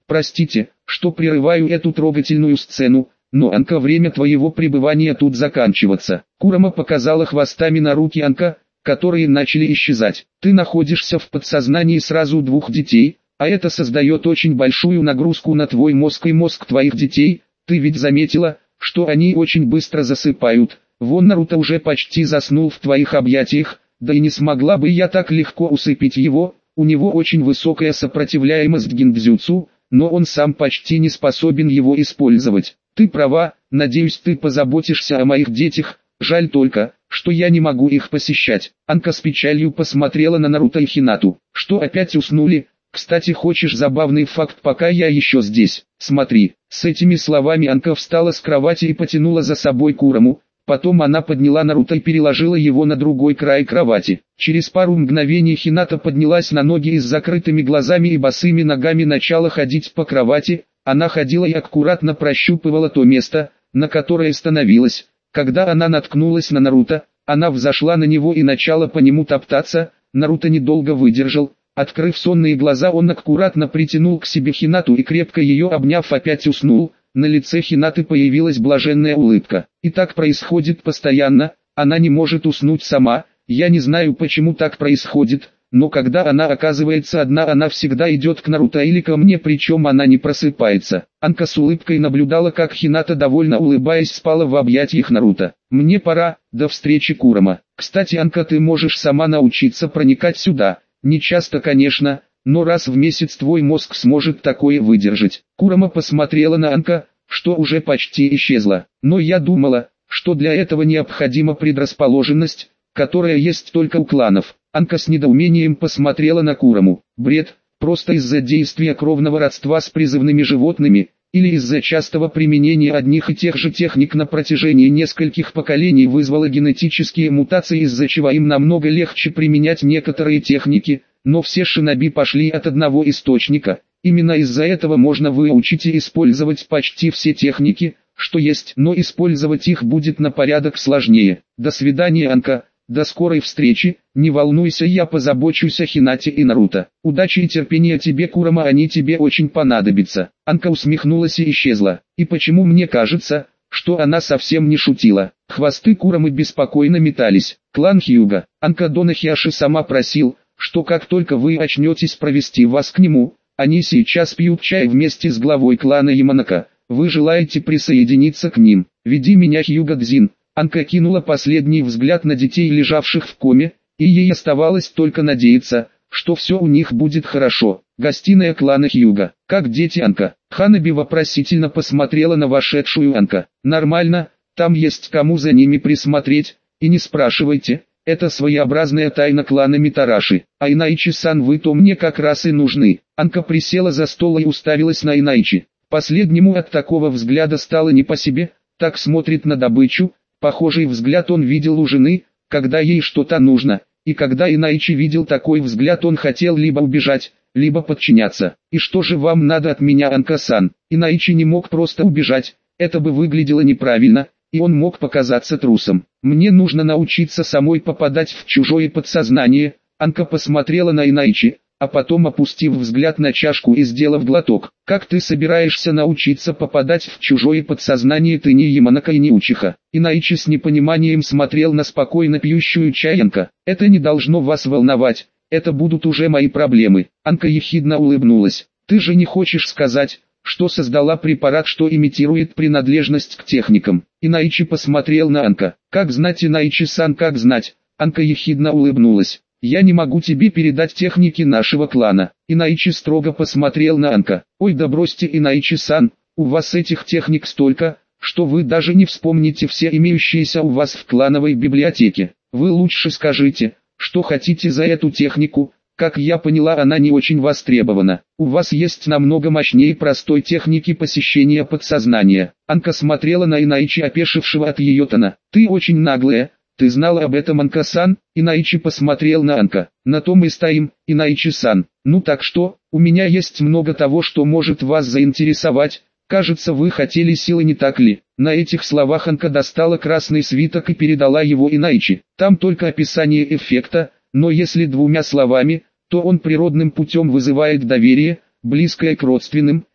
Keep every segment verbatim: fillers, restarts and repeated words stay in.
Простите, что прерываю эту трогательную сцену, но, Анка, время твоего пребывания тут заканчиваться. Курама показала хвостами на руки Анка, которые начали исчезать. Ты находишься в подсознании сразу двух детей, а это создает очень большую нагрузку на твой мозг и мозг твоих детей. Ты ведь заметила, что они очень быстро засыпают. Вон Наруто уже почти заснул в твоих объятиях, да и не смогла бы я так легко усыпить его. У него очень высокая сопротивляемость гиндзюцу, но он сам почти не способен его использовать. Ты права, надеюсь, ты позаботишься о моих детях. Жаль только, что я не могу их посещать. Анка с печалью посмотрела на Наруто и Хинату. Что, опять уснули? Кстати, хочешь забавный факт, пока я еще здесь? Смотри. С этими словами Анка встала с кровати и потянула за собой Кураму. Потом она подняла Наруто и переложила его на другой край кровати. Через пару мгновений Хината поднялась на ноги и с закрытыми глазами и босыми ногами начала ходить по кровати. Она ходила и аккуратно прощупывала то место, на которое становилась. Когда она наткнулась на Наруто, она взошла на него и начала по нему топтаться. Наруто недолго выдержал. Открыв сонные глаза, он аккуратно притянул к себе Хинату и, крепко ее обняв, опять уснул. На лице Хинаты появилась блаженная улыбка. И так происходит постоянно, она не может уснуть сама. Я не знаю, почему так происходит, но когда она оказывается одна, она всегда идет к Наруто или ко мне, причем она не просыпается. Анка с улыбкой наблюдала, как Хината, довольно улыбаясь, спала в объятиях Наруто. Мне пора, до встречи, Курама. Кстати, Анка, ты можешь сама научиться проникать сюда. Не часто, конечно, но раз в месяц твой мозг сможет такое выдержать. Курама посмотрела на Анка, что уже почти исчезла. Но я думала, что для этого необходима предрасположенность, которая есть только у кланов. Анка с недоумением посмотрела на Кураму. Бред, просто из-за действия кровного родства с призывными животными, или из-за частого применения одних и тех же техник на протяжении нескольких поколений вызвало генетические мутации, из-за чего им намного легче применять некоторые техники. Но все шиноби пошли от одного источника. Именно из-за этого можно выучить и использовать почти все техники, что есть, но использовать их будет на порядок сложнее. До свидания, Анка, до скорой встречи, не волнуйся, я позабочусь о Хинате и Наруто. Удачи и терпения тебе, Курама, они тебе очень понадобятся. Анка усмехнулась и исчезла. И почему мне кажется, что она совсем не шутила? Хвосты Курамы беспокойно метались. Клан Хьюга. Анка Донахиаши сама просил, что как только вы очнетесь, провести вас к нему. Они сейчас пьют чай вместе с главой клана Яманака. Вы желаете присоединиться к ним? Веди меня, Хьюга Дзин. Анка кинула последний взгляд на детей, лежавших в коме, и ей оставалось только надеяться, что все у них будет хорошо. Гостиная клана Хьюга. Как дети, Анка? Ханаби вопросительно посмотрела на вошедшую Анка. Нормально, там есть кому за ними присмотреть, и не спрашивайте. Это своеобразная тайна клана Митараши. А Инайчи-сан, вы-то мне как раз и нужны. Анка присела за стол и уставилась на Инайчи. Последнему от такого взгляда стало не по себе, так смотрит на добычу. Похожий взгляд он видел у жены, когда ей что-то нужно. И когда Инайчи видел такой взгляд, он хотел либо убежать, либо подчиняться. И что же вам надо от меня, Анка-сан? Инайчи не мог просто убежать, это бы выглядело неправильно, и он мог показаться трусом. Мне нужно научиться самой попадать в чужое подсознание. Анка посмотрела на Инайчи, а потом, опустив взгляд на чашку и сделав глоток. Как ты собираешься научиться попадать в чужое подсознание? Ты не Яманака и не Учиха. Инайчи с непониманием смотрел на спокойно пьющую чай Анка. Это не должно вас волновать, это будут уже мои проблемы. Анка ехидно улыбнулась. Ты же не хочешь сказать, что создала препарат, что имитирует принадлежность к техникам? Инайчи посмотрел на Анка. Как знать, Инайчи-сан, как знать? Анка ехидно улыбнулась. Я не могу тебе передать техники нашего клана. Инайчи строго посмотрел на Анка. Ой, да бросьте, Инайчи-сан, у вас этих техник столько, что вы даже не вспомните все имеющиеся у вас в клановой библиотеке. Вы лучше скажите, что хотите за эту технику. Как я поняла, она не очень востребована. У вас есть намного мощнее простой техники посещения подсознания. Анка смотрела на Инайчи, опешившего от ее тона. Ты очень наглая. Ты знала об этом, Анка-сан? Инайчи посмотрел на Анка. На том и стоим, Инайчи-сан. Ну так что, у меня есть много того, что может вас заинтересовать. Кажется, вы хотели силы, не так ли? На этих словах Анка достала красный свиток и передала его Инайчи. Там только описание эффекта, но если двумя словами, то он природным путем вызывает доверие, близкое к родственным,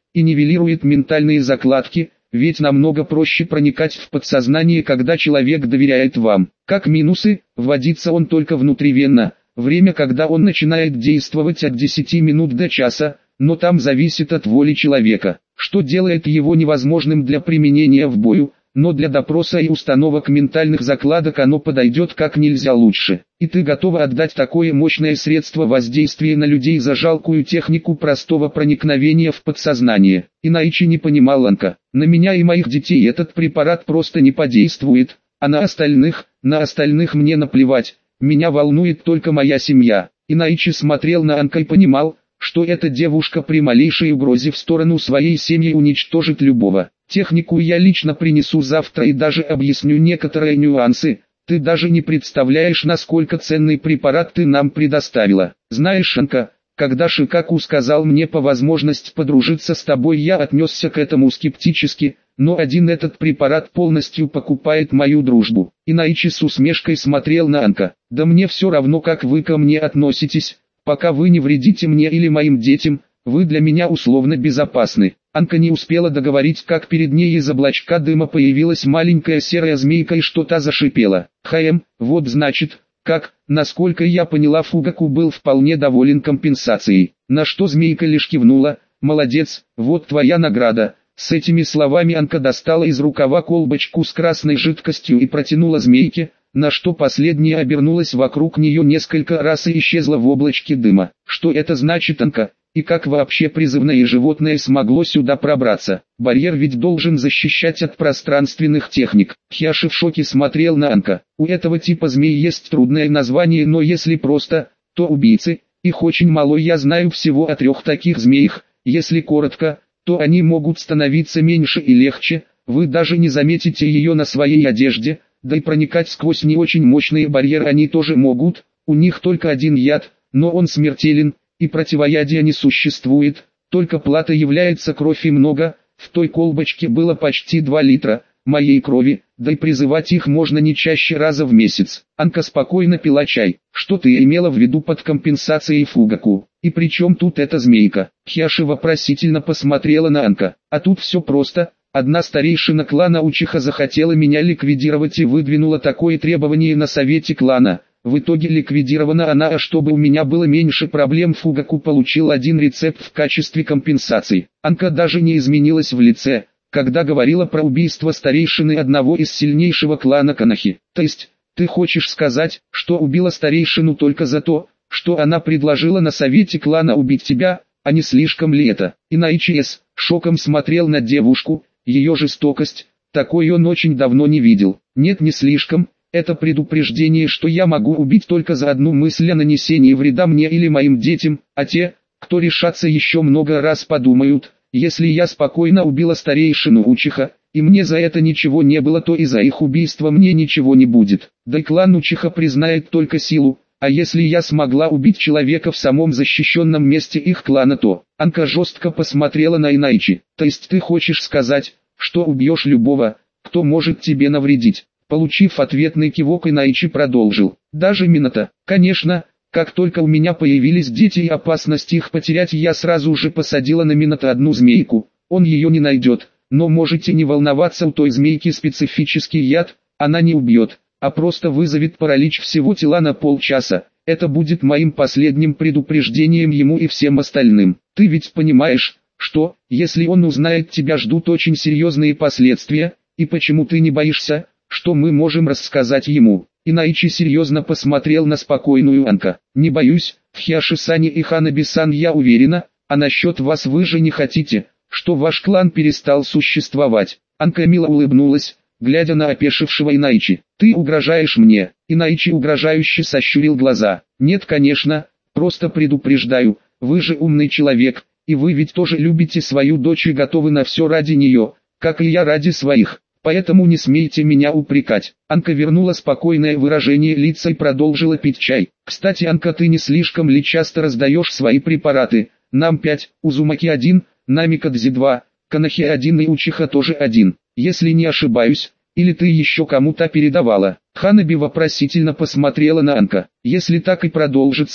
и нивелирует ментальные закладки, ведь намного проще проникать в подсознание, когда человек доверяет вам. Как минусы, вводится он только внутривенно, время, когда он начинает действовать, от десяти минут до часа, но там зависит от воли человека, что делает его невозможным для применения в бою, но для допроса и установок ментальных закладок оно подойдет как нельзя лучше. И ты готова отдать такое мощное средство воздействия на людей за жалкую технику простого проникновения в подсознание? Иначе не понимал Анка. На меня и моих детей этот препарат просто не подействует, а на остальных, на остальных мне наплевать, меня волнует только моя семья. Иначе смотрел на Анка и понимал, что эта девушка при малейшей угрозе в сторону своей семьи уничтожит любого. Технику я лично принесу завтра и даже объясню некоторые нюансы. Ты даже не представляешь, насколько ценный препарат ты нам предоставила. Знаешь, Анка, когда Шикаку сказал мне по возможности подружиться с тобой, я отнесся к этому скептически, но один этот препарат полностью покупает мою дружбу. Иначе с усмешкой смотрел на Анка. Да мне все равно, как вы ко мне относитесь, пока вы не вредите мне или моим детям, вы для меня условно безопасны. Анка не успела договорить, как перед ней из облачка дыма появилась маленькая серая змейка и что-то зашипела. Хэм, вот значит, как, насколько я поняла, Фугаку был вполне доволен компенсацией. На что змейка лишь кивнула: молодец, вот твоя награда. С этими словами Анка достала из рукава колбочку с красной жидкостью и протянула змейке, на что последняя обернулась вокруг нее несколько раз и исчезла в облачке дыма. Что это значит, Анка? И как вообще призывное животное смогло сюда пробраться? Барьер ведь должен защищать от пространственных техник. Хьяши в шоке смотрел на Анка. У этого типа змей есть трудное название, но если просто, то убийцы. Их очень мало, я знаю всего о трех таких змеях. Если коротко, то они могут становиться меньше и легче. Вы даже не заметите ее на своей одежде. Да и проникать сквозь не очень мощные барьеры они тоже могут. У них только один яд, но он смертелен. И противоядия не существует, только плата является кровь, и много. В той колбочке было почти два литра моей крови, да и призывать их можно не чаще раза в месяц. Анка спокойно пила чай. Что ты имела в виду под компенсацией Фугаку? И при чем тут эта змейка? Хьяши вопросительно посмотрела на Анка. А тут все просто. Одна старейшина клана Учиха захотела меня ликвидировать и выдвинула такое требование на совете клана. В итоге ликвидирована она, а чтобы у меня было меньше проблем, Фугаку получил один рецепт в качестве компенсации. Анка даже не изменилась в лице, когда говорила про убийство старейшины одного из сильнейшего клана Канахи. То есть, ты хочешь сказать, что убила старейшину только за то, что она предложила на совете клана убить тебя, а не слишком ли это? Иначе с шоком смотрел на девушку, ее жестокость, такой он очень давно не видел. Нет, не слишком. Это предупреждение, что я могу убить только за одну мысль о нанесении вреда мне или моим детям, а те, кто решатся, еще много раз подумают. Если я спокойно убила старейшину Учиха, и мне за это ничего не было, то и за их убийство мне ничего не будет. Да и клан Учиха признает только силу, а если я смогла убить человека в самом защищенном месте их клана, то... Анка жестко посмотрела на Инайчи. То есть ты хочешь сказать, что убьешь любого, кто может тебе навредить? Получив ответный кивок, Инайчи продолжил. Даже Минато. Конечно, как только у меня появились дети и опасность их потерять, я сразу же посадила на Минато одну змейку. Он ее не найдет, но можете не волноваться, у той змейки специфический яд, она не убьет, а просто вызовет паралич всего тела на полчаса. Это будет моим последним предупреждением ему и всем остальным. Ты ведь понимаешь, что, если он узнает, тебя ждут очень серьезные последствия, и почему ты не боишься, что мы можем рассказать ему? Инайчи серьезно посмотрел на спокойную Анка. Не боюсь, в Хьяши-сане и Ханаби-сан я уверена, а насчет вас вы же не хотите, что ваш клан перестал существовать. Анка мило улыбнулась, глядя на опешившего Инайчи. Ты угрожаешь мне? Инайчи угрожающе сощурил глаза. Нет, конечно, просто предупреждаю, вы же умный человек, и вы ведь тоже любите свою дочь и готовы на все ради нее, как и я ради своих. Поэтому не смейте меня упрекать. Анка вернула спокойное выражение лица и продолжила пить чай. Кстати, Анка, ты не слишком ли часто раздаешь свои препараты? Нам пять, Узумаки один, Намикадзи два, Канахи один и Учиха тоже один. Если не ошибаюсь, или ты еще кому-то передавала? Ханаби вопросительно посмотрела на Анка. Если так и продолжится,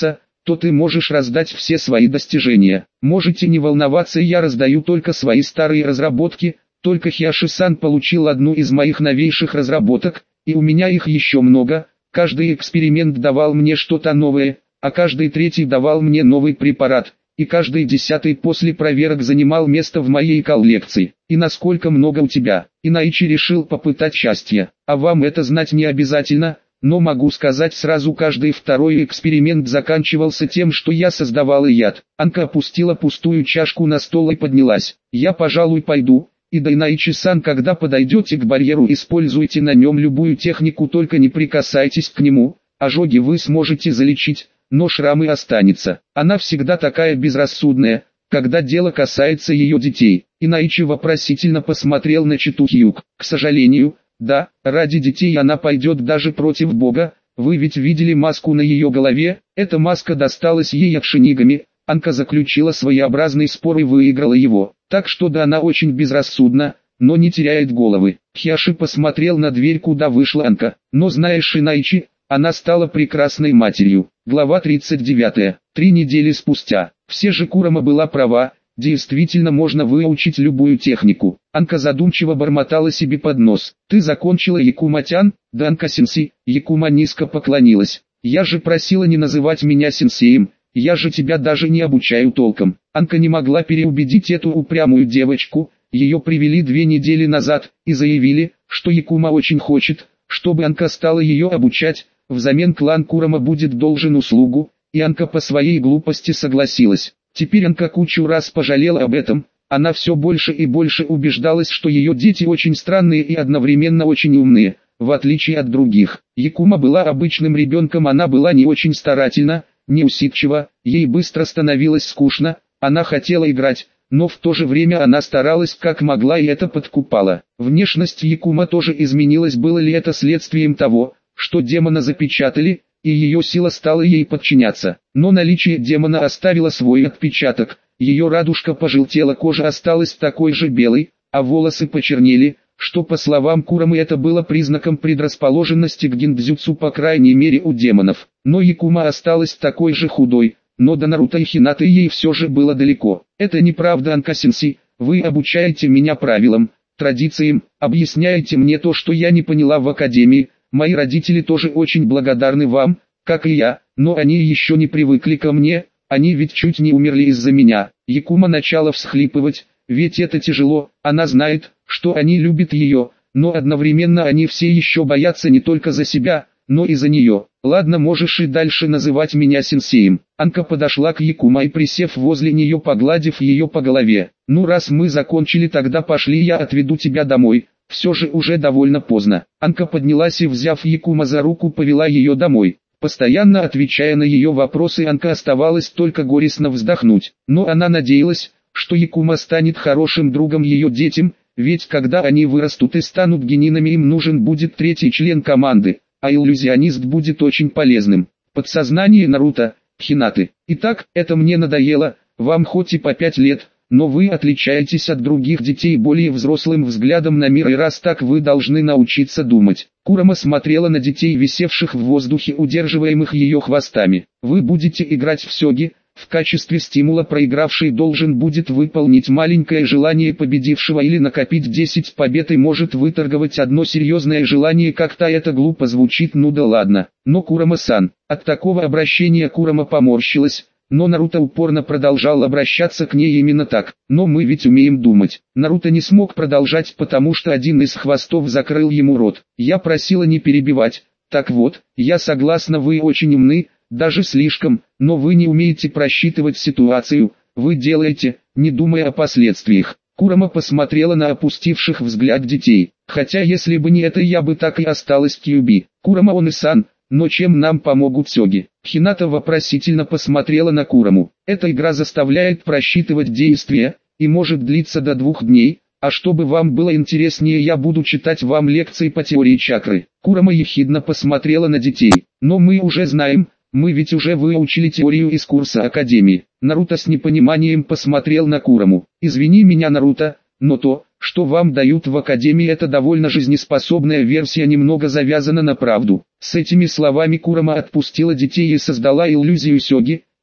то ты можешь раздать все свои достижения. Можете не волноваться, я раздаю только свои старые разработки, только Хиаши-сан получил одну из моих новейших разработок, и у меня их еще много. Каждый эксперимент давал мне что-то новое, а каждый третий давал мне новый препарат, и каждый десятый после проверок занимал место в моей коллекции. И насколько много у тебя? Инаичи решил попытать счастье. А вам это знать не обязательно, но могу сказать сразу, каждый второй эксперимент заканчивался тем, что я создавал яд. Анка опустила пустую чашку на стол и поднялась. Я, пожалуй, пойду. И да, Инаичи-сан, когда подойдете к барьеру, используйте на нем любую технику, только не прикасайтесь к нему. Ожоги вы сможете залечить, но шрамы останется. Она всегда такая безрассудная, когда дело касается ее детей. Инаичи вопросительно посмотрел на Читухиюк. К сожалению, да, ради детей она пойдет даже против Бога. Вы ведь видели маску на ее голове? Эта маска досталась ей от Шинигами. Анка заключила своеобразный спор и выиграла его. Так что да, она очень безрассудна, но не теряет головы. Хиаши посмотрел на дверь, куда вышла Анка. Но знаешь, Инаичи, она стала прекрасной матерью. Глава тридцать девятая. Три недели спустя. Все же Курама была права. Действительно можно выучить любую технику. Анка задумчиво бормотала себе под нос. Ты закончила, Якума-тян? Да, Анка-сенсей. Якума низко поклонилась. Я же просила не называть меня сенсеем. Я же тебя даже не обучаю толком. Анка не могла переубедить эту упрямую девочку. Ее привели две недели назад и заявили, что Якума очень хочет, чтобы Анка стала ее обучать. Взамен клан Курама будет должен услугу, и Анка по своей глупости согласилась. Теперь Анка кучу раз пожалела об этом. Она все больше и больше убеждалась, что ее дети очень странные и одновременно очень умные, в отличие от других. Якума была обычным ребенком, она была не очень старательна, неусидчива, ей быстро становилось скучно, она хотела играть, но в то же время она старалась как могла и это подкупало. Внешность Якума тоже изменилась, было ли это следствием того, что демона запечатали, и ее сила стала ей подчиняться. Но наличие демона оставило свой отпечаток, ее радужка пожелтела, кожа осталась такой же белой, а волосы почернели, что по словам Курамы это было признаком предрасположенности к гиндзюцу, по крайней мере у демонов. Но Якума осталась такой же худой, но до Наруто и Хинаты ей все же было далеко. Это неправда, Анка-сенсей, вы обучаете меня правилам, традициям, объясняете мне то, что я не поняла в академии. Мои родители тоже очень благодарны вам, как и я, но они еще не привыкли ко мне, они ведь чуть не умерли из-за меня. Якума начала всхлипывать, ведь это тяжело, она знает, что они любят ее, но одновременно они все еще боятся не только за себя, но и за нее. Ладно, можешь и дальше называть меня сенсеем. Анка подошла к Якума и, присев возле нее, погладив ее по голове. Ну, раз мы закончили, тогда пошли, я отведу тебя домой. Все же уже довольно поздно. Анка поднялась и, взяв Якума за руку, повела ее домой. Постоянно отвечая на ее вопросы, Анка оставалось только горестно вздохнуть. Но она надеялась, что Якума станет хорошим другом ее детям, ведь когда они вырастут и станут генинами, им нужен будет третий член команды, а иллюзионист будет очень полезным. Подсознание Наруто, Хинаты. Итак, это мне надоело, вам хоть и по пять лет, но вы отличаетесь от других детей более взрослым взглядом на мир, и раз так, вы должны научиться думать. Курама смотрела на детей, висевших в воздухе, удерживаемых ее хвостами. Вы будете играть в сёги. В качестве стимула проигравший должен будет выполнить маленькое желание победившего или накопить десять побед и может выторговать одно серьезное желание. Как-то это глупо звучит, ну да ладно. Но Курама-сан, от такого обращения Курама поморщилась. Но Наруто упорно продолжал обращаться к ней именно так. Но мы ведь умеем думать. Наруто не смог продолжать, потому что один из хвостов закрыл ему рот. Я просила не перебивать. Так вот, я согласна, вы очень умны, даже слишком, но вы не умеете просчитывать ситуацию, вы делаете, не думая о последствиях. Курама посмотрела на опустивших взгляд детей. Хотя если бы не это, я бы так и осталась Кьюби. Курама-он-сан, но чем нам помогут сёги? Хината вопросительно посмотрела на Кураму. Эта игра заставляет просчитывать действия, и может длиться до двух дней, а чтобы вам было интереснее, я буду читать вам лекции по теории чакры. Курама ехидно посмотрела на детей. Но мы уже знаем, мы ведь уже выучили теорию из курса Академии. Наруто с непониманием посмотрел на Кураму. Извини меня, Наруто, но то, что вам дают в Академии, это довольно жизнеспособная версия, немного завязана на правду. С этими словами Курама отпустила детей и создала иллюзию сёги,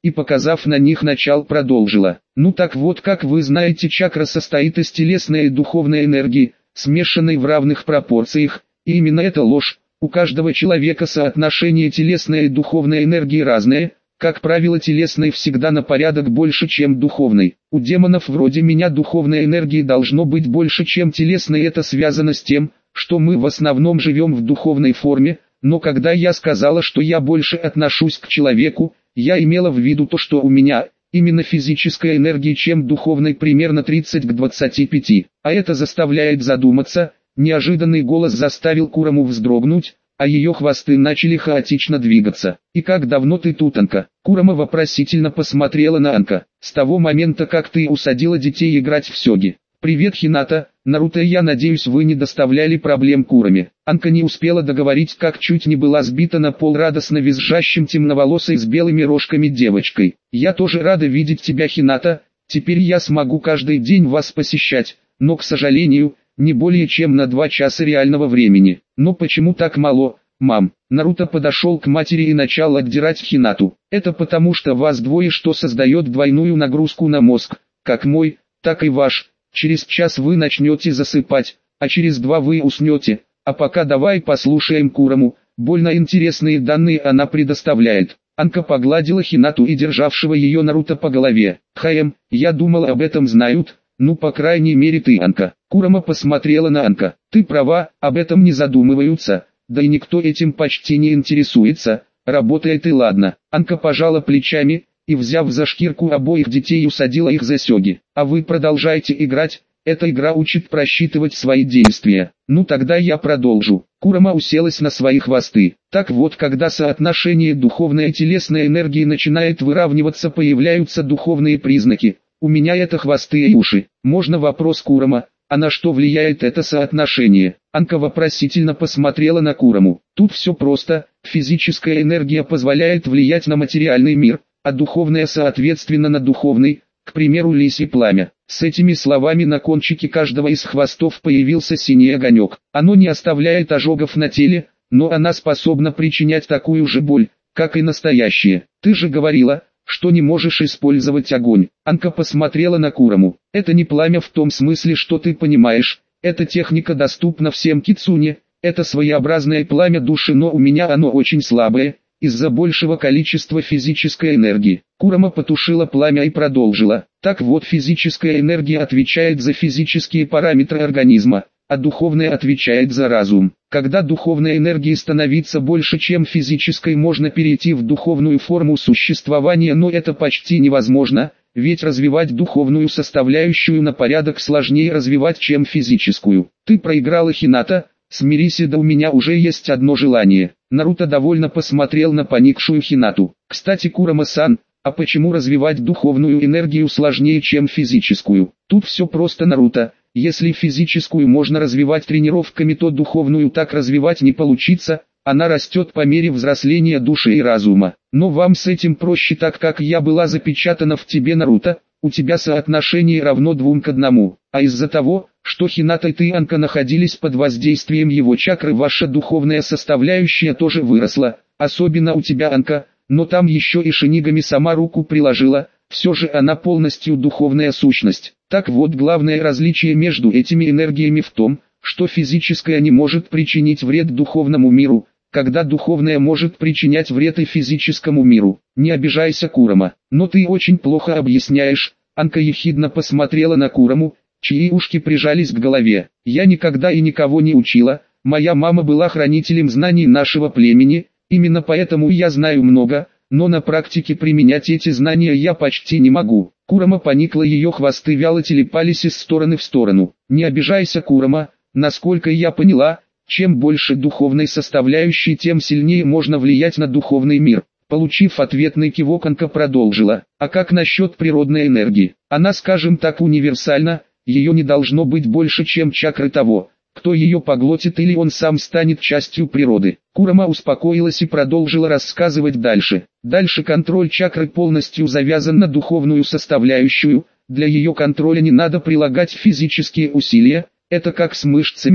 и, показав на них начал, продолжила. Ну так вот, как вы знаете, чакра состоит из телесной и духовной энергии, смешанной в равных пропорциях, и именно это ложь. У каждого человека соотношение телесной и духовной энергии разное, как правило телесной всегда на порядок больше, чем духовной. У демонов вроде меня духовной энергии должно быть больше, чем телесной, это связано с тем, что мы в основном живем в духовной форме, но когда я сказала, что я больше отношусь к человеку, я имела в виду то, что у меня именно физическая энергия, чем духовной, примерно тридцать к двадцати пяти, а это заставляет задуматься. Неожиданный голос заставил Кураму вздрогнуть, а ее хвосты начали хаотично двигаться. «И как давно ты тут, Анка?» Курама вопросительно посмотрела на Анка. «С того момента, как ты усадила детей играть в сёги». «Привет, Хината, Наруто, я надеюсь, вы не доставляли проблем Кураме». Анка не успела договорить, как чуть не была сбита на пол радостно визжащим темноволосой с белыми рожками девочкой. «Я тоже рада видеть тебя, Хината, теперь я смогу каждый день вас посещать, но, к сожалению, не более чем на два часа реального времени». «Но почему так мало, мам?» Наруто подошел к матери и начал отдирать Хинату. «Это потому, что вас двое, что создает двойную нагрузку на мозг, как мой, так и ваш. Через час вы начнете засыпать, а через два вы уснете, а пока давай послушаем Кураму, больно интересные данные она предоставляет». Анка погладила Хинату и державшего ее Наруто по голове. «Хаем, я думал, об этом знают, ну по крайней мере ты, Анка». Курама посмотрела на Анка. «Ты права, об этом не задумываются, да и никто этим почти не интересуется, работает и ладно». Анка пожала плечами и, взяв за шкирку обоих детей, усадила их за сёги. «А вы продолжайте играть, эта игра учит просчитывать свои действия». «Ну тогда я продолжу». Курама уселась на свои хвосты. Так вот, когда соотношение духовной и телесной энергии начинает выравниваться, появляются духовные признаки. У меня это хвосты и уши. Можно вопрос, Курама? А на что влияет это соотношение? Анка вопросительно посмотрела на Кураму. Тут все просто, физическая энергия позволяет влиять на материальный мир, а духовная соответственно на духовный, к примеру лисье пламя. С этими словами на кончике каждого из хвостов появился синий огонек. Оно не оставляет ожогов на теле, но она способна причинять такую же боль, как и настоящее. Ты же говорила, что не можешь использовать огонь. Анка посмотрела на Кураму. Это не пламя в том смысле, что ты понимаешь. Эта техника доступна всем кицуне. Это своеобразное пламя души, но у меня оно очень слабое, из-за большего количества физической энергии. Курама потушила пламя и продолжила. Так вот, физическая энергия отвечает за физические параметры организма, а духовная отвечает за разум. Когда духовной энергии становится больше, чем физической, можно перейти в духовную форму существования, но это почти невозможно, ведь развивать духовную составляющую на порядок сложнее развивать, чем физическую. Ты проиграла, Хината, смирись, да у меня уже есть одно желание. Наруто довольно посмотрел на поникшую Хинату. Кстати, Курама-сан, а почему развивать духовную энергию сложнее, чем физическую? Тут все просто, Наруто. Если физическую можно развивать тренировками, то духовную так развивать не получится, она растет по мере взросления души и разума. Но вам с этим проще, так как я была запечатана в тебе, Наруто, у тебя соотношение равно двум к одному, а из-за того, что Хината и ты, Анка, находились под воздействием его чакры, ваша духовная составляющая тоже выросла, особенно у тебя, Анка, но там еще и Шинигами сама руку приложила, все же она полностью духовная сущность. Так вот, главное различие между этими энергиями в том, что физическая не может причинить вред духовному миру, когда духовная может причинять вред и физическому миру. Не обижайся, Курама, но ты очень плохо объясняешь. Анка ехидно посмотрела на Кураму, чьи ушки прижались к голове. Я никогда и никого не учила, моя мама была хранителем знаний нашего племени, именно поэтому я знаю много, но на практике применять эти знания я почти не могу. Курама поникла, ее хвосты вяло телепались из стороны в сторону. Не обижайся, Курама, насколько я поняла, чем больше духовной составляющей, тем сильнее можно влиять на духовный мир. Получив ответный кивок, Анка продолжила. А как насчет природной энергии? Она, скажем так, универсальна, ее не должно быть больше, чем чакры того, кто ее поглотит, или он сам станет частью природы. Курама успокоилась и продолжила рассказывать дальше. Дальше контроль чакры полностью завязан на духовную составляющую, для ее контроля не надо прилагать физические усилия, это как с мышцами,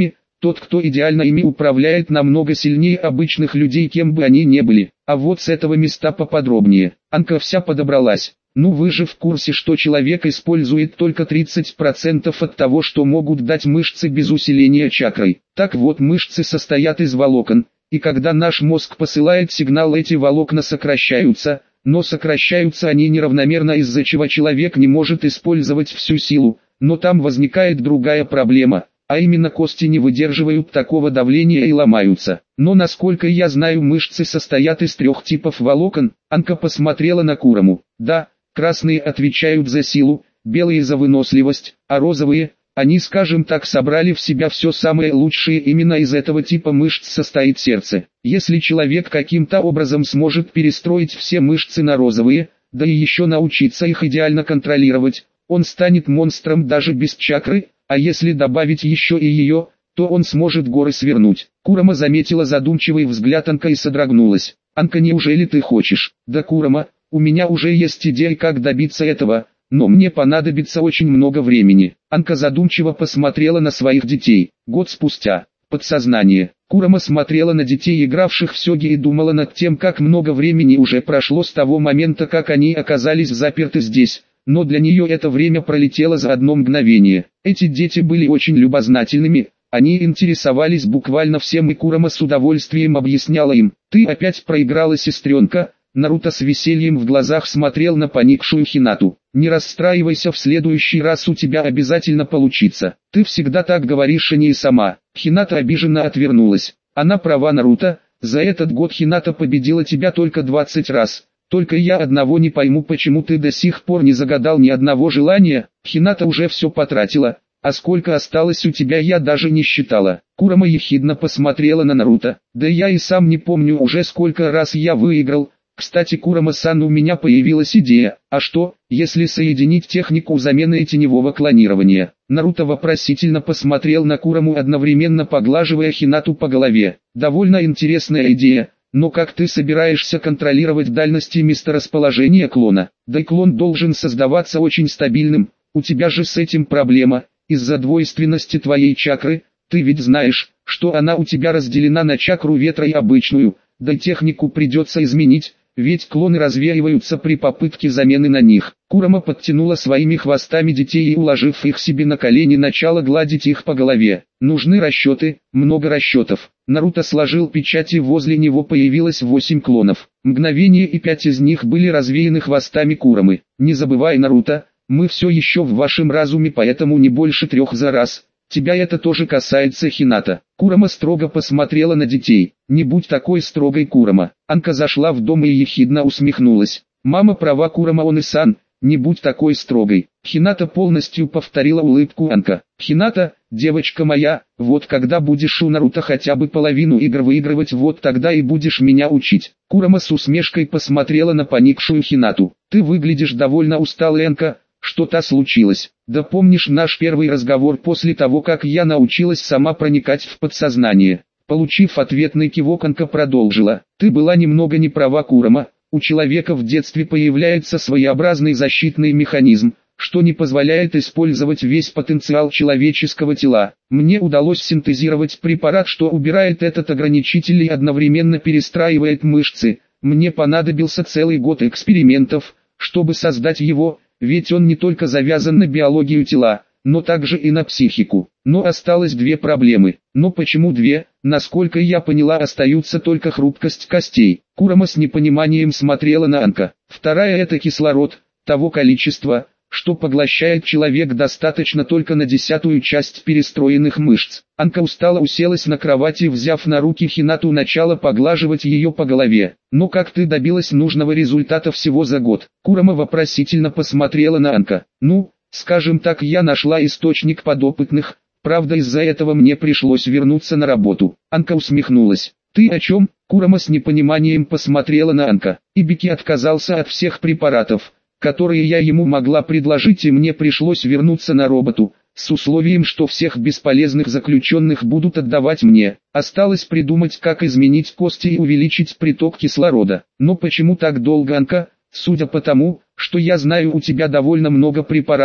тот, кто идеально ими управляет, намного сильнее обычных людей, кем бы они ни были. А вот с этого места поподробнее. Анка вся подобралась. Ну вы же в курсе, что человек использует только тридцать процентов от того, что могут дать мышцы без усиления чакрой. Так вот, мышцы состоят из волокон, и когда наш мозг посылает сигнал, эти волокна сокращаются, но сокращаются они неравномерно, из-за чего человек не может использовать всю силу. Но там возникает другая проблема, а именно кости не выдерживают такого давления и ломаются. Но насколько я знаю, мышцы состоят из трех типов волокон. Анка посмотрела на Курому. Да, красные отвечают за силу, белые за выносливость, а розовые, они, скажем так, собрали в себя все самое лучшее. Именно из этого типа мышц состоит сердце. Если человек каким-то образом сможет перестроить все мышцы на розовые, да и еще научиться их идеально контролировать, он станет монстром даже без чакры, а если добавить еще и ее, то он сможет горы свернуть. Курама заметила задумчивый взгляд Анка и содрогнулась. «Анка, неужели ты хочешь?» «Да, Курама, у меня уже есть идея, как добиться этого, но мне понадобится очень много времени». Анка задумчиво посмотрела на своих детей. Год спустя. Подсознание. Курама смотрела на детей, игравших в сёги, и думала над тем, как много времени уже прошло с того момента, как они оказались заперты здесь. Но для нее это время пролетело за одно мгновение. Эти дети были очень любознательными, они интересовались буквально всем, и Курама с удовольствием объясняла им. «Ты опять проиграла, сестренка?» Наруто с весельем в глазах смотрел на поникшую Хинату. «Не расстраивайся, в следующий раз у тебя обязательно получится. Ты всегда так говоришь, и не сама». Хината обиженно отвернулась. «Она права, Наруто, за этот год Хината победила тебя только двадцать раз. Только я одного не пойму, почему ты до сих пор не загадал ни одного желания. Хината уже все потратила, а сколько осталось у тебя, я даже не считала». Курама ехидно посмотрела на Наруто. «Да я и сам не помню уже, сколько раз я выиграл. Кстати, Курама-сан, у меня появилась идея. А что, если соединить технику замены и теневого клонирования?» Наруто вопросительно посмотрел на Кураму, одновременно поглаживая Хинату по голове. «Довольно интересная идея. Но как ты собираешься контролировать дальности месторасположения клона? Да и клон должен создаваться очень стабильным. У тебя же с этим проблема. Из-за двойственности твоей чакры, ты ведь знаешь, что она у тебя разделена на чакру ветра и обычную. Да и технику придется изменить, ведь клоны развеиваются при попытке замены на них». Курама подтянула своими хвостами детей и, уложив их себе на колени, начала гладить их по голове. «Нужны расчеты, много расчетов». Наруто сложил печать, и возле него появилось восемь клонов. Мгновение, и пять из них были развеяны хвостами Курамы. «Не забывай, Наруто, мы все еще в вашем разуме, поэтому не больше трех за раз. Тебя это тоже касается, Хината». Курама строго посмотрела на детей. «Не будь такой строгой, Курама». Анка зашла в дом и ехидно усмехнулась. «Мама права, Курама он-сан, не будь такой строгой». Хината полностью повторила улыбку Анка. «Хината, девочка моя, вот когда будешь у Наруто хотя бы половину игр выигрывать, вот тогда и будешь меня учить». Курама с усмешкой посмотрела на поникшую Хинату. «Ты выглядишь довольно усталой, Анка. Что-то случилось? Да помнишь наш первый разговор после того, как я научилась сама проникать в подсознание?» Получив ответный кивок, Анка продолжила. «Ты была немного не права, Курама. У человека в детстве появляется своеобразный защитный механизм, что не позволяет использовать весь потенциал человеческого тела. Мне удалось синтезировать препарат, что убирает этот ограничитель и одновременно перестраивает мышцы. Мне понадобился целый год экспериментов, чтобы создать его, ведь он не только завязан на биологию тела, но также и на психику. Но осталось две проблемы. Но почему две? Насколько я поняла, остаются только хрупкость костей». Курама с непониманием смотрела на Анка. «Вторая — это кислород, того количества, что поглощает человек, достаточно только на десятую часть перестроенных мышц». Анка устало уселась на кровати, взяв на руки Хинату, начала поглаживать ее по голове. «Но как ты добилась нужного результата всего за год?» Курама вопросительно посмотрела на Анка. «Ну, скажем так, я нашла источник подопытных, правда из-за этого мне пришлось вернуться на работу». Анка усмехнулась. «Ты о чем?» Курама с непониманием посмотрела на Анка. «Ибики отказался от всех препаратов, которые я ему могла предложить, и мне пришлось вернуться на работу, с условием, что всех бесполезных заключенных будут отдавать мне. Осталось придумать, как изменить кости и увеличить приток кислорода. Но почему так долго, Анка? Судя по тому, что я знаю, у тебя довольно много препаратов,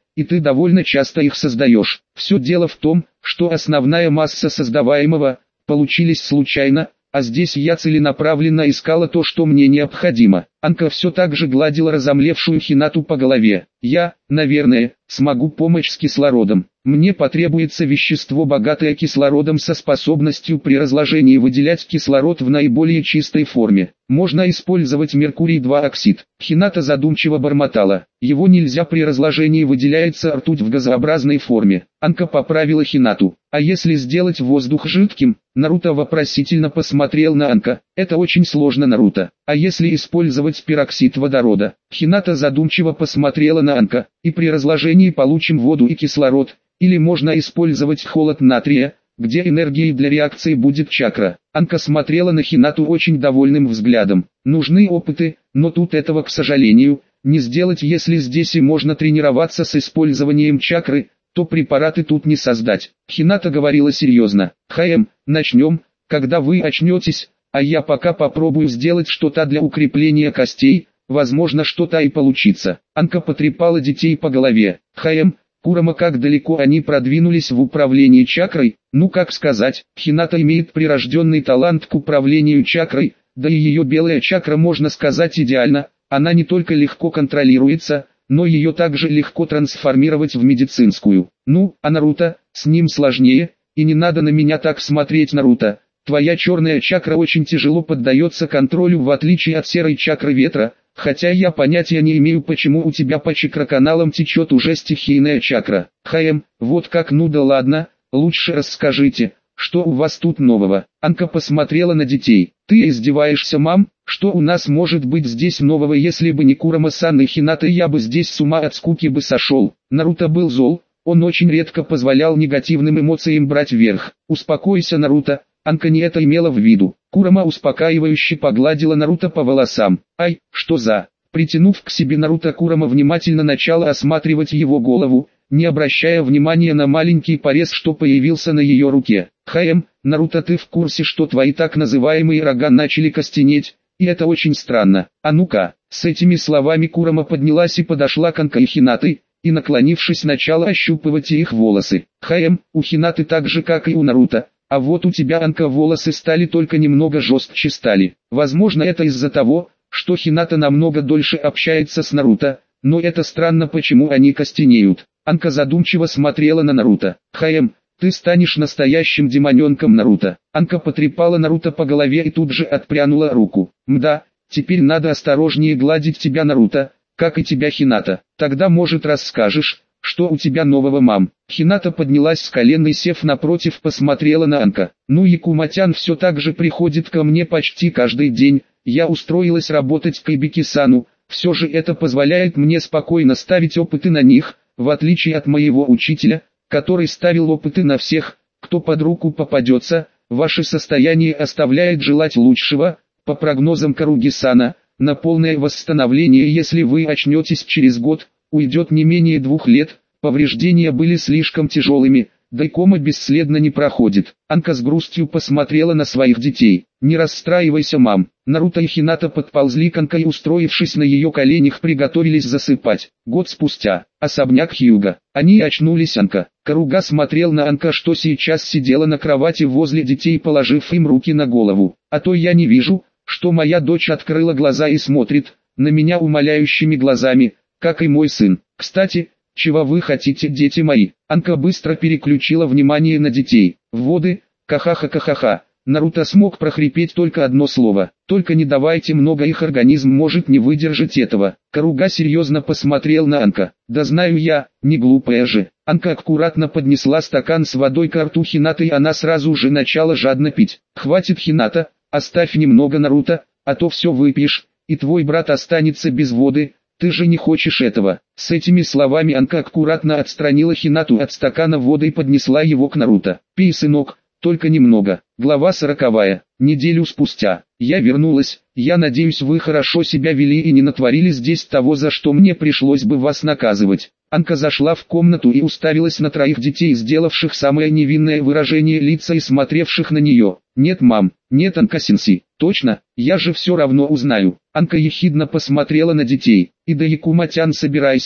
и ты довольно часто их создаешь. Все дело в том, что основная масса создаваемого получились случайно, а здесь я целенаправленно искала то, что мне необходимо. Анка все так же гладила разомлевшую Хинату по голове. Я, наверное, смогу помочь с кислородом. Мне потребуется вещество, богатое кислородом со способностью при разложении выделять кислород в наиболее чистой форме. Можно использовать меркурий-два оксид. Хината задумчиво бормотала. Его нельзя, при разложении выделяется ртуть в газообразной форме. Анка поправила Хинату. А если сделать воздух жидким? Наруто вопросительно посмотрел на Анка. Это очень сложно, Наруто. А если использовать пероксид водорода? Хината задумчиво посмотрела на Анка. И при разложении получим воду и кислород. Или можно использовать холод натрия, где энергией для реакции будет чакра. Анка смотрела на Хинату очень довольным взглядом. Нужны опыты, но тут этого, к сожалению, не сделать. Если здесь и можно тренироваться с использованием чакры, то препараты тут не создать. Хината говорила серьезно. Хаем, начнем, когда вы очнетесь, а я пока попробую сделать что-то для укрепления костей, возможно что-то и получится. Анка потрепала детей по голове. Хаем, Курама, как далеко они продвинулись в управлении чакрой? Ну, как сказать, Хината имеет прирожденный талант к управлению чакрой, да и ее белая чакра, можно сказать, идеальна. Она не только легко контролируется, но ее также легко трансформировать в медицинскую. Ну, а Наруто, с ним сложнее, и не надо на меня так смотреть, Наруто. Твоя черная чакра очень тяжело поддается контролю, в отличие от серой чакры ветра. Хотя я понятия не имею, почему у тебя по чакроканалам течет уже стихийная чакра. Хаем, вот как, ну да ладно, лучше расскажите, что у вас тут нового? Анка посмотрела на детей. Ты издеваешься, мам? Что у нас может быть здесь нового? Если бы не Курама-сан и Хината, я бы здесь с ума от скуки бы сошел. Наруто был зол, он очень редко позволял негативным эмоциям брать верх. Успокойся, Наруто. Анка не это имела в виду. Курама успокаивающе погладила Наруто по волосам. Ай, что за... Притянув к себе Наруто, Курама внимательно начала осматривать его голову, не обращая внимания на маленький порез, что появился на ее руке. Хаем, Наруто, ты в курсе, что твои так называемые рога начали костенеть? И это очень странно. А ну-ка. С этими словами Курама поднялась и подошла к Анка и Хинаты, и, наклонившись, начала ощупывать их волосы. Хаем, у Хинаты так же, как и у Наруто. А вот у тебя, Анка, волосы стали только немного жестче стали. Возможно, это из-за того, что Хината намного дольше общается с Наруто, но это странно, почему они костенеют. Анка задумчиво смотрела на Наруто. Хаем, ты станешь настоящим демоненком, Наруто. Анка потрепала Наруто по голове и тут же отпрянула руку. Мда, теперь надо осторожнее гладить тебя, Наруто, как и тебя, Хината. Тогда, может, расскажешь, что у тебя нового, мам? Хината поднялась с колен и, сев напротив, посмотрела на Анка. Ну, Якуматян все так же приходит ко мне почти каждый день. Я устроилась работать к Ибики-сану. Все же это позволяет мне спокойно ставить опыты на них, в отличие от моего учителя, который ставил опыты на всех, кто под руку попадется. Ваше состояние оставляет желать лучшего. По прогнозам Каруги-сана, на полное восстановление, если вы очнетесь через год, уйдет не менее двух лет. Повреждения были слишком тяжелыми, да и кома бесследно не проходит. Анка с грустью посмотрела на своих детей. Не расстраивайся, мам. Наруто и Хината подползли к Анка и, устроившись на ее коленях, приготовились засыпать. Год спустя. Особняк Хьюга. Они очнулись. Анка. Каруга смотрел на Анка, что сейчас сидела на кровати возле детей, положив им руки на голову. А то я не вижу, что моя дочь открыла глаза и смотрит на меня умоляющими глазами, как и мой сын. Кстати, чего вы хотите, дети мои? Анка быстро переключила внимание на детей. Воды, кахаха-кахаха. Наруто смог прохрипеть только одно слово. Только не давайте много, их организм может не выдержать этого. Каруга серьезно посмотрел на Анка. Да знаю я, не глупая же. Анка аккуратно поднесла стакан с водой к рту Хинаты, и она сразу же начала жадно пить. Хватит, Хината, оставь немного, Наруто, а то все выпьешь, и твой брат останется без воды. Ты же не хочешь этого. С этими словами Анка аккуратно отстранила Хинату от стакана воды и поднесла его к Наруто. Пей, сынок, только немного. Глава сороковая. Неделю спустя. Я вернулась. Я надеюсь, вы хорошо себя вели и не натворили здесь того, за что мне пришлось бы вас наказывать. Анка зашла в комнату и уставилась на троих детей, сделавших самое невинное выражение лица и смотревших на нее. Нет, мам, нет, Анка-сенси. Точно, я же все равно узнаю. Анка ехидно посмотрела на детей. И да, Якуматян, собирайся,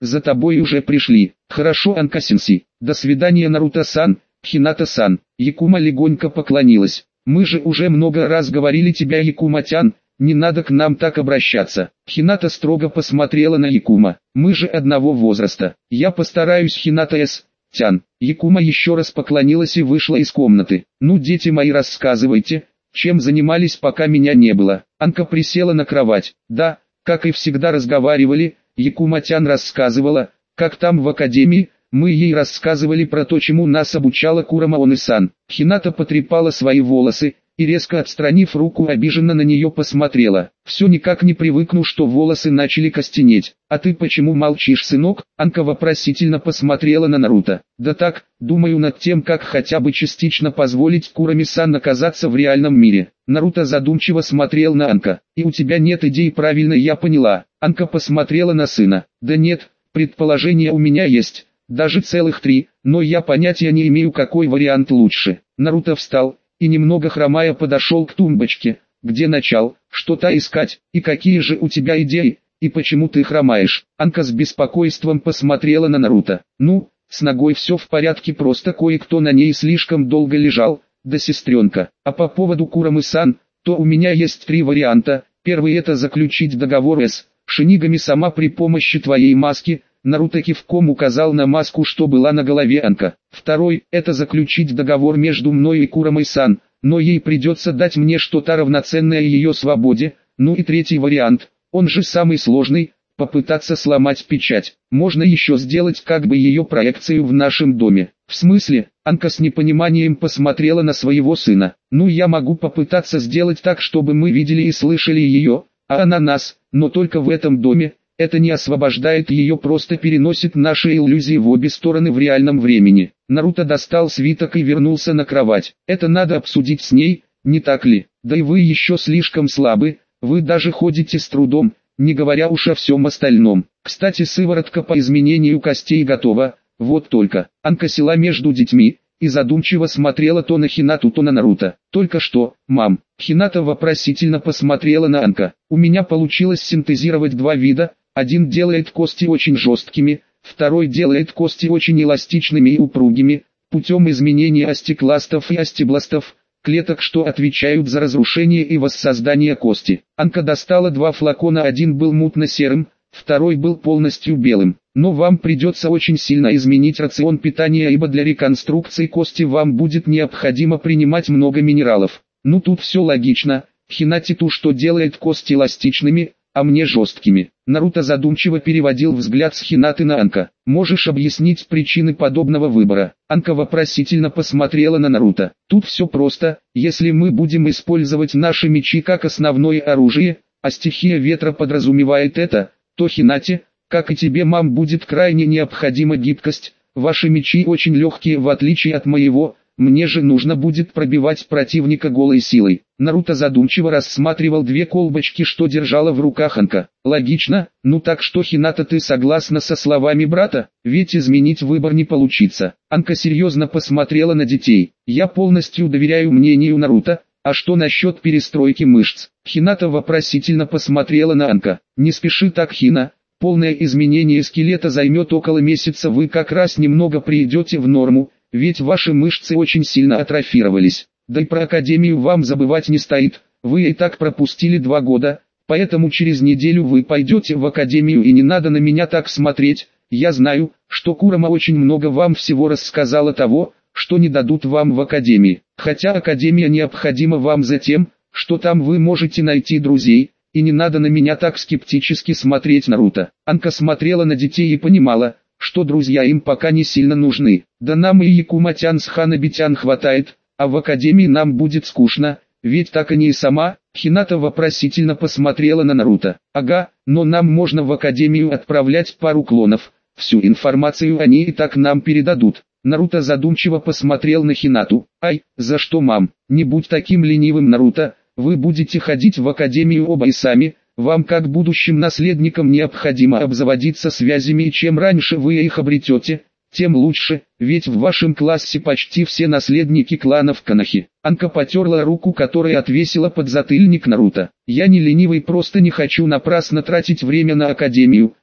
за тобой уже пришли. Хорошо, Анка-сенсей. До свидания, Наруто-сан, Хината-сан. Якума легонько поклонилась. Мы же уже много раз говорили тебя, Якума-тян, не надо к нам так обращаться. Хината строго посмотрела на Якума. Мы же одного возраста. Я постараюсь, Хината-с. Тян. Якума еще раз поклонилась и вышла из комнаты. Ну, дети мои, рассказывайте, чем занимались, пока меня не было. Анка присела на кровать. Да, как и всегда разговаривали, Якума-тян рассказывала, как там в академии, мы ей рассказывали про то, чему нас обучала Курама Оны-сан. Хината потрепала свои волосы, и резко отстранив руку, обиженно на нее посмотрела. Все никак не привыкну, что волосы начали костенеть. А ты почему молчишь, сынок? Анка вопросительно посмотрела на Наруто. Да так, думаю над тем, как хотя бы частично позволить Курами-сан наказаться в реальном мире. Наруто задумчиво смотрел на Анка. И у тебя нет идей, правильно я поняла. Анка посмотрела на сына. Да нет, предположения у меня есть. Даже целых три, но я понятия не имею, какой вариант лучше. Наруто встал и, немного хромая, подошел к тумбочке, где начал что-то искать. И какие же у тебя идеи, и почему ты хромаешь? Анка с беспокойством посмотрела на Наруто. Ну, с ногой все в порядке, просто кое-кто на ней слишком долго лежал, да сестренка. А по поводу Курамы-сан, то у меня есть три варианта. Первый — это заключить договор с Шинигами сама при помощи твоей маски. Наруто кивком указал на маску, что была на голове Анка. Второй — это заключить договор между мной и Курамой-сан, но ей придется дать мне что-то равноценное ее свободе. Ну и третий вариант, он же самый сложный, попытаться сломать печать. Можно еще сделать как бы ее проекцию в нашем доме. В смысле? Анка с непониманием посмотрела на своего сына. Ну, я могу попытаться сделать так, чтобы мы видели и слышали ее, а она нас, но только в этом доме. Это не освобождает ее, просто переносит наши иллюзии в обе стороны в реальном времени. Наруто достал свиток и вернулся на кровать. Это надо обсудить с ней, не так ли? Да и вы еще слишком слабы, вы даже ходите с трудом, не говоря уж о всем остальном. Кстати, сыворотка по изменению костей готова, вот только. Анка села между детьми и задумчиво смотрела то на Хинату, то на Наруто. Только что, мам. Хината вопросительно посмотрела на Анка. У меня получилось синтезировать два вида. Один делает кости очень жесткими, второй делает кости очень эластичными и упругими, путем изменения остекластов и остебластов, клеток, что отвечают за разрушение и воссоздание кости. Анка достала два флакона, один был мутно-серым, второй был полностью белым. Но вам придется очень сильно изменить рацион питания, ибо для реконструкции кости вам будет необходимо принимать много минералов. Ну тут все логично, Хинате ту, что делает кости эластичными, а мне жесткими. Наруто задумчиво переводил взгляд с Хинаты на Анка. Можешь объяснить причины подобного выбора? Анка вопросительно посмотрела на Наруто. Тут все просто, если мы будем использовать наши мечи как основное оружие, а стихия ветра подразумевает это, то Хинате, как и тебе, мам, будет крайне необходима гибкость. Ваши мечи очень легкие, в отличие от моего. Мне же нужно будет пробивать противника голой силой. Наруто задумчиво рассматривал две колбочки, что держала в руках Анка. Логично, ну так что, Хината, ты согласна со словами брата? Ведь изменить выбор не получится. Анка серьезно посмотрела на детей. Я полностью доверяю мнению Наруто. А что насчет перестройки мышц? Хината вопросительно посмотрела на Анка. Не спеши так, Хина. Полное изменение скелета займет около месяца, вы как раз немного придете в норму. Ведь ваши мышцы очень сильно атрофировались. Да и про академию вам забывать не стоит. Вы и так пропустили два года, поэтому через неделю вы пойдете в академию, и не надо на меня так смотреть. Я знаю, что Курама очень много вам всего рассказала того, что не дадут вам в академии. Хотя академия необходима вам за тем, что там вы можете найти друзей. И не надо на меня так скептически смотреть, Наруто. Анка смотрела на детей и понимала, что друзья им пока не сильно нужны. Да нам и Якума-тян с Ханаби-тян хватает, а в академии нам будет скучно, ведь так они и сама. Хината вопросительно посмотрела на Наруто. Ага, но нам можно в академию отправлять пару клонов, всю информацию они и так нам передадут. Наруто задумчиво посмотрел на Хинату. Ай, за что, мам? Не будь таким ленивым, Наруто, вы будете ходить в академию оба и сами. Вам как будущим наследникам необходимо обзаводиться связями, и чем раньше вы их обретете, тем лучше, ведь в вашем классе почти все наследники кланов Канахи. Анка потерла руку, которая отвесила подзатыльник Наруто. Я не ленивый, просто не хочу напрасно тратить время на академию.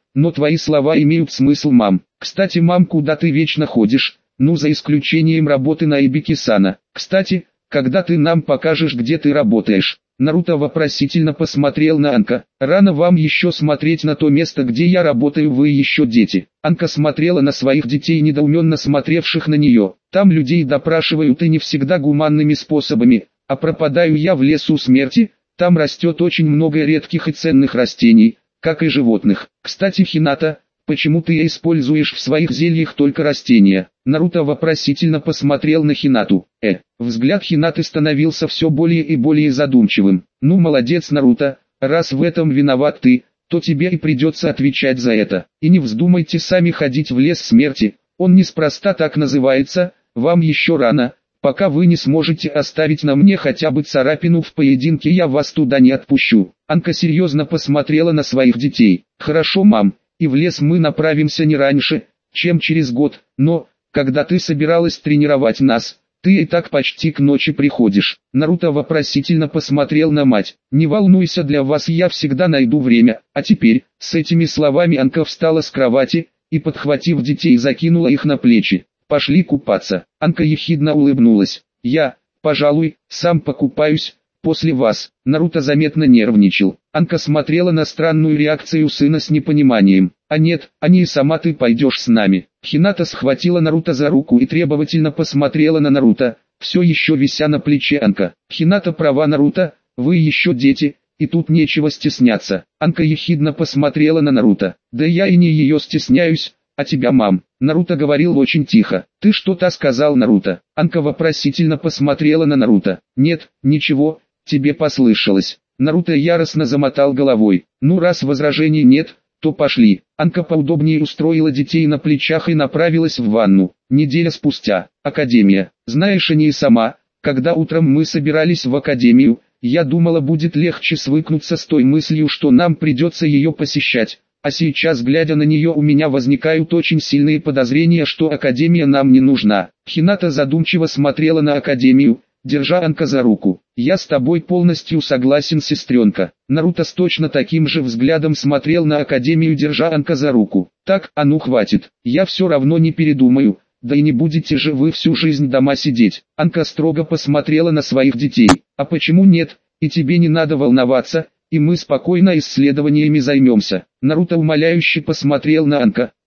но твои слова имеют смысл, мам. Кстати, мам, куда ты вечно ходишь? Ну, за исключением работы на Ибики-сана. Кстати, когда ты нам покажешь, где ты работаешь? Наруто вопросительно посмотрел на Анка. Рано вам еще смотреть на то место, где я работаю, вы еще дети. Анка смотрела на своих детей, недоуменно смотревших на нее. Там людей допрашивают и не всегда гуманными способами, а пропадаю я в лесу смерти, там растет очень много редких и ценных растений, как и животных. Кстати, Хината, почему ты используешь в своих зельях только растения? Наруто вопросительно посмотрел на Хинату. Э, взгляд Хинаты становился все более и более задумчивым. Ну, молодец, Наруто, раз в этом виноват ты, то тебе и придется отвечать за это. И не вздумайте сами ходить в лес смерти, он неспроста так называется, вам еще рано. Пока вы не сможете оставить на мне хотя бы царапину в поединке, я вас туда не отпущу. Анка серьезно посмотрела на своих детей. Хорошо, мам, и в лес мы направимся не раньше, чем через год, но, когда ты собиралась тренировать нас, ты и так почти к ночи приходишь. Наруто вопросительно посмотрел на мать. Не волнуйся, для вас я всегда найду время. А теперь, с этими словами Анка встала с кровати и, подхватив детей, закинула их на плечи. Пошли купаться. Анка ехидно улыбнулась. Я, пожалуй, сам покупаюсь, после вас. Наруто заметно нервничал. Анка смотрела на странную реакцию сына с непониманием. А нет, а не и сама ты пойдешь с нами. Хината схватила Наруто за руку и требовательно посмотрела на Наруто, все еще вися на плече Анка. Хината права, Наруто, вы еще дети, и тут нечего стесняться. Анка ехидно посмотрела на Наруто. Да я и не ее стесняюсь, а тебя, мам. Наруто говорил очень тихо. Ты что-то сказал, Наруто? Анка вопросительно посмотрела на Наруто. Нет, ничего, тебе послышалось. Наруто яростно замотал головой. Ну, раз возражений нет, то пошли. Анка поудобнее устроила детей на плечах и направилась в ванну. Неделя спустя. Академия. Знаешь, и не сама, когда утром мы собирались в академию, я думала, будет легче свыкнуться с той мыслью, что нам придется ее посещать. А сейчас, глядя на нее, у меня возникают очень сильные подозрения, что академия нам не нужна. Хината задумчиво смотрела на академию, держа Анка за руку. Я с тобой полностью согласен, сестренка. Наруто с точно таким же взглядом смотрел на академию, держа Анка за руку. Так, а ну хватит, я все равно не передумаю, да и не будете же вы всю жизнь дома сидеть. Анка строго посмотрела на своих детей. А почему нет, и тебе не надо волноваться, и мы спокойно исследованиями займемся. Наруто умоляюще посмотрел на Анка.